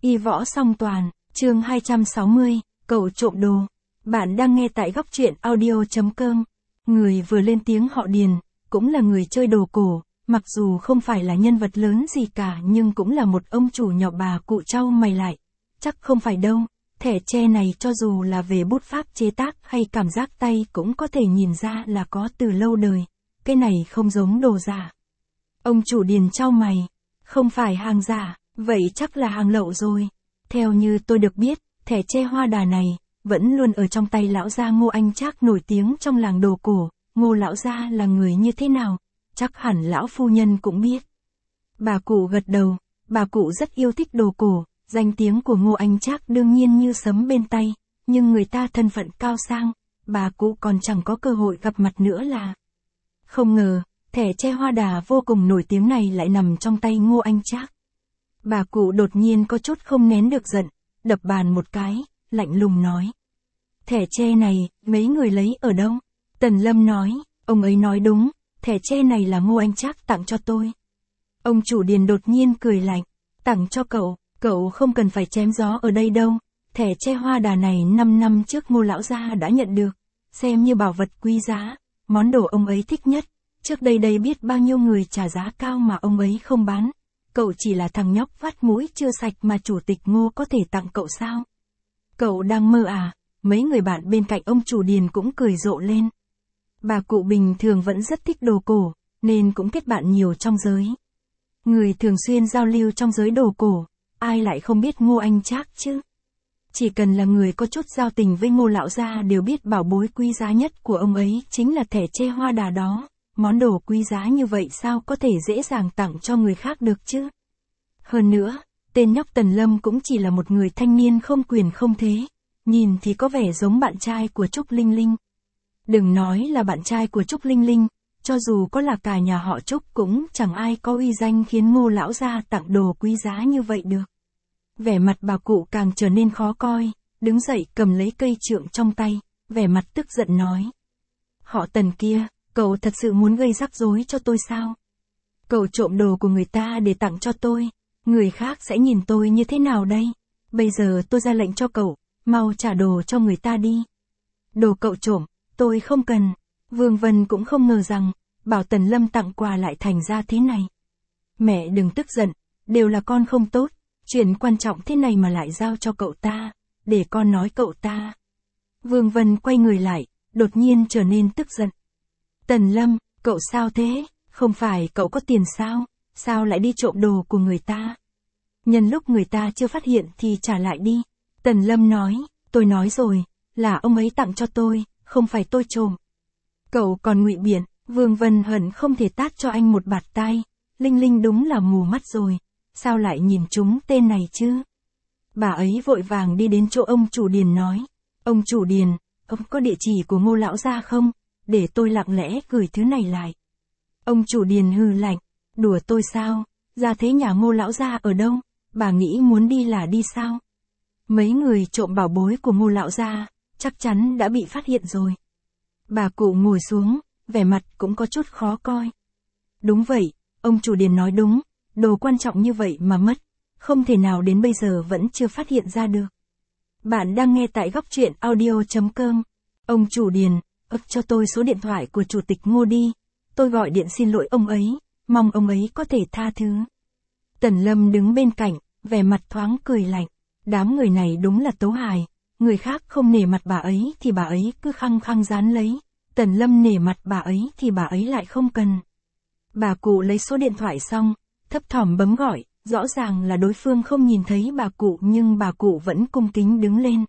Y võ song toàn, chương 260, cậu trộm đồ. Bạn đang nghe tại góc truyện audio.com. Người vừa lên tiếng họ Điền, cũng là người chơi đồ cổ, mặc dù không phải là nhân vật lớn gì cả nhưng cũng là một ông chủ nhỏ. Bà cụ trao mày lại. Chắc không phải đâu, thẻ tre này cho dù là về bút pháp chế tác hay cảm giác tay cũng có thể nhìn ra là có từ lâu đời. Cái này không giống đồ giả. Ông chủ Điền trao mày, không phải hàng giả, vậy chắc là hàng lậu rồi. Theo như tôi được biết, thẻ tre Hoa Đà này vẫn luôn ở trong tay lão gia Ngô Anh Trác nổi tiếng trong làng đồ cổ. Ngô lão gia là người như thế nào? Chắc hẳn lão phu nhân cũng biết. Bà cụ gật đầu, bà cụ rất yêu thích đồ cổ, danh tiếng của Ngô Anh Trác đương nhiên như sấm bên tay, nhưng người ta thân phận cao sang, bà cụ còn chẳng có cơ hội gặp mặt nữa là. Không ngờ, thẻ tre Hoa Đà vô cùng nổi tiếng này lại nằm trong tay Ngô Anh Trác. Bà cụ đột nhiên có chút không nén được giận, đập bàn một cái, lạnh lùng nói. Thẻ tre này, mấy người lấy ở đâu? Tần Lâm nói, ông ấy nói đúng, thẻ tre này là Ngô Anh Trác tặng cho tôi. Ông chủ Điền đột nhiên cười lạnh, tặng cho cậu không cần phải chém gió ở đây đâu. Thẻ tre Hoa Đà này 5 năm trước Ngô lão gia đã nhận được, xem như bảo vật quý giá, món đồ ông ấy thích nhất. Trước đây biết bao nhiêu người trả giá cao mà ông ấy không bán. Cậu chỉ là thằng nhóc vắt mũi chưa sạch mà chủ tịch Ngô có thể tặng cậu sao? Cậu đang mơ à? Mấy người bạn bên cạnh ông chủ Điền cũng cười rộ lên. Bà cụ bình thường vẫn rất thích đồ cổ, nên cũng kết bạn nhiều trong giới. Người thường xuyên giao lưu trong giới đồ cổ, ai lại không biết Ngô Anh Trác chứ? Chỉ cần là người có chút giao tình với Ngô lão gia đều biết bảo bối quý giá nhất của ông ấy chính là thẻ tre Hoa Đà đó. Món đồ quý giá như vậy sao có thể dễ dàng tặng cho người khác được chứ? Hơn nữa, tên nhóc Tần Lâm cũng chỉ là một người thanh niên không quyền không thế, nhìn thì có vẻ giống bạn trai của Trúc Linh Linh. Đừng nói là bạn trai của Trúc Linh Linh, cho dù có là cả nhà họ Trúc cũng chẳng ai có uy danh khiến Ngô lão gia tặng đồ quý giá như vậy được. Vẻ mặt bà cụ càng trở nên khó coi, đứng dậy cầm lấy cây trượng trong tay, vẻ mặt tức giận nói. Họ Tần kia, cậu thật sự muốn gây rắc rối cho tôi sao? Cậu trộm đồ của người ta để tặng cho tôi, người khác sẽ nhìn tôi như thế nào đây? Bây giờ tôi ra lệnh cho cậu, mau trả đồ cho người ta đi. Đồ cậu trộm, tôi không cần. Vương Vân cũng không ngờ rằng, bảo Tần Lâm tặng quà lại thành ra thế này. Mẹ đừng tức giận, đều là con không tốt, chuyện quan trọng thế này mà lại giao cho cậu ta, để con nói cậu ta. Vương Vân quay người lại, đột nhiên trở nên tức giận. Tần Lâm, cậu sao thế? Không phải cậu có tiền sao? Sao lại đi trộm đồ của người ta? Nhân lúc người ta chưa phát hiện thì trả lại đi. Tần Lâm nói, tôi nói rồi, là ông ấy tặng cho tôi, không phải tôi trộm. Cậu còn ngụy biện, Vương Vân hận không thể tát cho anh một bạt tai. Linh Linh đúng là mù mắt rồi, sao lại nhìn trúng tên này chứ? Bà ấy vội vàng đi đến chỗ ông chủ Điền nói. Ông chủ Điền, ông có địa chỉ của Ngô lão gia không? Để tôi lặng lẽ gửi thứ này lại. Ông chủ Điền hừ lạnh, đùa tôi sao? Ra thế nhà Ngô lão gia ở đâu? Bà nghĩ muốn đi là đi sao? Mấy người trộm bảo bối của Ngô lão gia, chắc chắn đã bị phát hiện rồi. Bà cụ ngồi xuống, vẻ mặt cũng có chút khó coi. Đúng vậy, ông chủ Điền nói đúng, đồ quan trọng như vậy mà mất, không thể nào đến bây giờ vẫn chưa phát hiện ra được. Bạn đang nghe tại góc truyện audio.com. Ông chủ Điền, cho tôi số điện thoại của chủ tịch Ngô đi, tôi gọi điện xin lỗi ông ấy, mong ông ấy có thể tha thứ. Tần Lâm đứng bên cạnh, vẻ mặt thoáng cười lạnh, đám người này đúng là tấu hài, người khác không nể mặt bà ấy thì bà ấy cứ khăng khăng dán lấy, Tần Lâm nể mặt bà ấy thì bà ấy lại không cần. Bà cụ lấy số điện thoại xong, thấp thỏm bấm gọi, rõ ràng là đối phương không nhìn thấy bà cụ nhưng bà cụ vẫn cung kính đứng lên.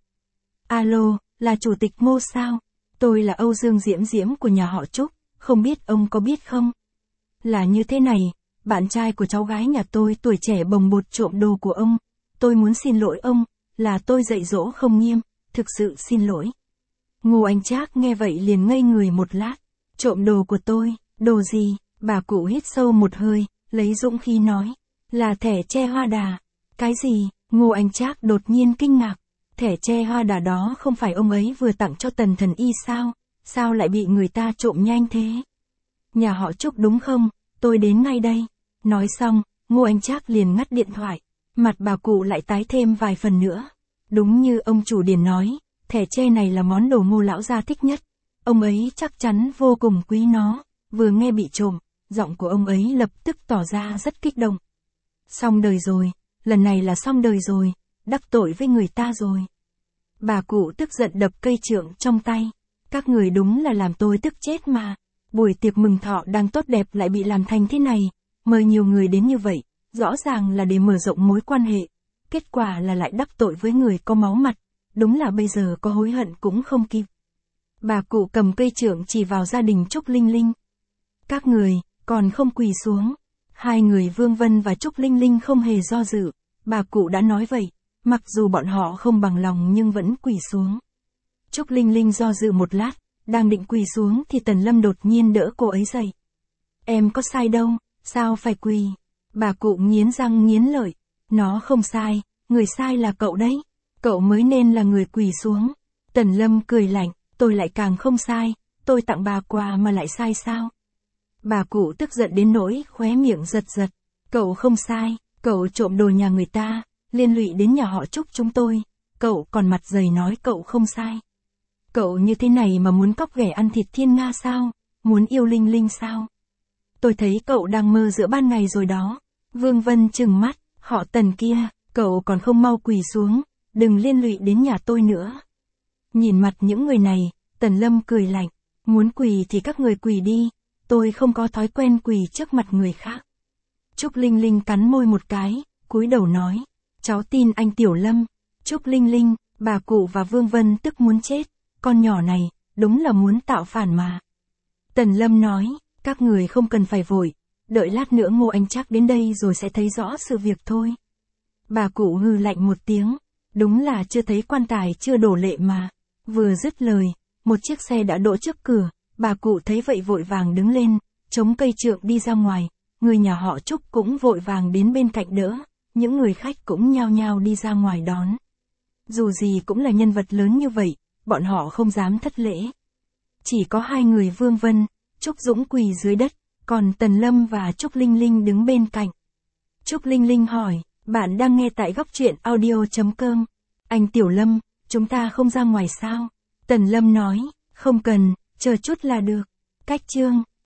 Alo, là chủ tịch Ngô sao? Tôi là Âu Dương Diễm Diễm của nhà họ Trúc, không biết ông có biết không? Là như thế này, bạn trai của cháu gái nhà tôi tuổi trẻ bồng bột trộm đồ của ông, tôi muốn xin lỗi ông, là tôi dạy dỗ không nghiêm, thực sự xin lỗi. Ngô Anh Trác nghe vậy liền ngây người một lát, trộm đồ của tôi, đồ gì? Bà cụ hít sâu một hơi, lấy dũng khí nói, là thẻ tre Hoa Đà. Cái gì? Ngô Anh Trác đột nhiên kinh ngạc, thẻ tre Hoa Đà đó không phải ông ấy vừa tặng cho Tần Thần Y sao? Sao lại bị người ta trộm nhanh thế? Nhà họ Trúc đúng không? Tôi đến ngay đây. Nói xong, Ngô Anh Trác liền ngắt điện thoại. Mặt bà cụ lại tái thêm vài phần nữa. Đúng như ông chủ điền nói, thẻ tre này là món đồ Ngô lão gia thích nhất. Ông ấy chắc chắn vô cùng quý nó. Vừa nghe bị trộm, giọng của ông ấy lập tức tỏ ra rất kích động. Xong đời rồi, lần này là xong đời rồi, đắc tội với người ta rồi. Bà cụ tức giận đập cây trượng trong tay. Các người đúng là làm tôi tức chết mà. Buổi tiệc mừng thọ đang tốt đẹp lại bị làm thành thế này. Mời nhiều người đến như vậy, rõ ràng là để mở rộng mối quan hệ. Kết quả là lại đắc tội với người có máu mặt. Đúng là bây giờ có hối hận cũng không kịp. Bà cụ cầm cây trượng chỉ vào gia đình Trúc Linh Linh. Các người, còn không quỳ xuống. Hai người Vương Vân và Trúc Linh Linh không hề do dự. Bà cụ đã nói vậy, mặc dù bọn họ không bằng lòng nhưng vẫn quỳ xuống. Trúc Linh Linh do dự một lát, đang định quỳ xuống thì Tần Lâm đột nhiên đỡ cô ấy dậy. Em có sai đâu, sao phải quỳ? Bà cụ nghiến răng nghiến lợi. Nó không sai, người sai là cậu đấy. Cậu mới nên là người quỳ xuống. Tần Lâm cười lạnh, tôi lại càng không sai, tôi tặng bà quà mà lại sai sao? Bà cụ tức giận đến nỗi khóe miệng giật giật. Cậu không sai, cậu trộm đồ nhà người ta, liên lụy đến nhà họ Trúc chúng tôi. Cậu còn mặt dày nói cậu không sai. Cậu như thế này mà muốn cóc ghẻ ăn thịt thiên nga sao? Muốn yêu Linh Linh sao? Tôi thấy cậu đang mơ giữa ban ngày rồi đó. Vương Vân trừng mắt, họ Tần kia, cậu còn không mau quỳ xuống, đừng liên lụy đến nhà tôi nữa. Nhìn mặt những người này, Tần Lâm cười lạnh, muốn quỳ thì các người quỳ đi, tôi không có thói quen quỳ trước mặt người khác. Trúc Linh Linh cắn môi một cái, cúi đầu nói, cháu tin anh Tiểu Lâm. Trúc Linh Linh, bà cụ và Vương Vân tức muốn chết, con nhỏ này, đúng là muốn tạo phản mà. Tần Lâm nói, các người không cần phải vội, đợi lát nữa Ngô Anh Trác đến đây rồi sẽ thấy rõ sự việc thôi. Bà cụ hừ lạnh một tiếng, đúng là chưa thấy quan tài chưa đổ lệ mà. Vừa dứt lời, một chiếc xe đã đỗ trước cửa, bà cụ thấy vậy vội vàng đứng lên, chống cây trượng đi ra ngoài, người nhà họ Trúc cũng vội vàng đến bên cạnh đỡ, những người khách cũng nhao nhao đi ra ngoài đón. Dù gì cũng là nhân vật lớn như vậy, bọn họ không dám thất lễ. Chỉ có hai người Vương Vân, Trúc Dũng quỳ dưới đất, còn Tần Lâm và Trúc Linh Linh đứng bên cạnh. Trúc Linh Linh hỏi, bạn đang nghe tại góc truyện audio.com. Anh Tiểu Lâm, chúng ta không ra ngoài sao? Tần Lâm nói, không cần, chờ chút là được. Cách chương.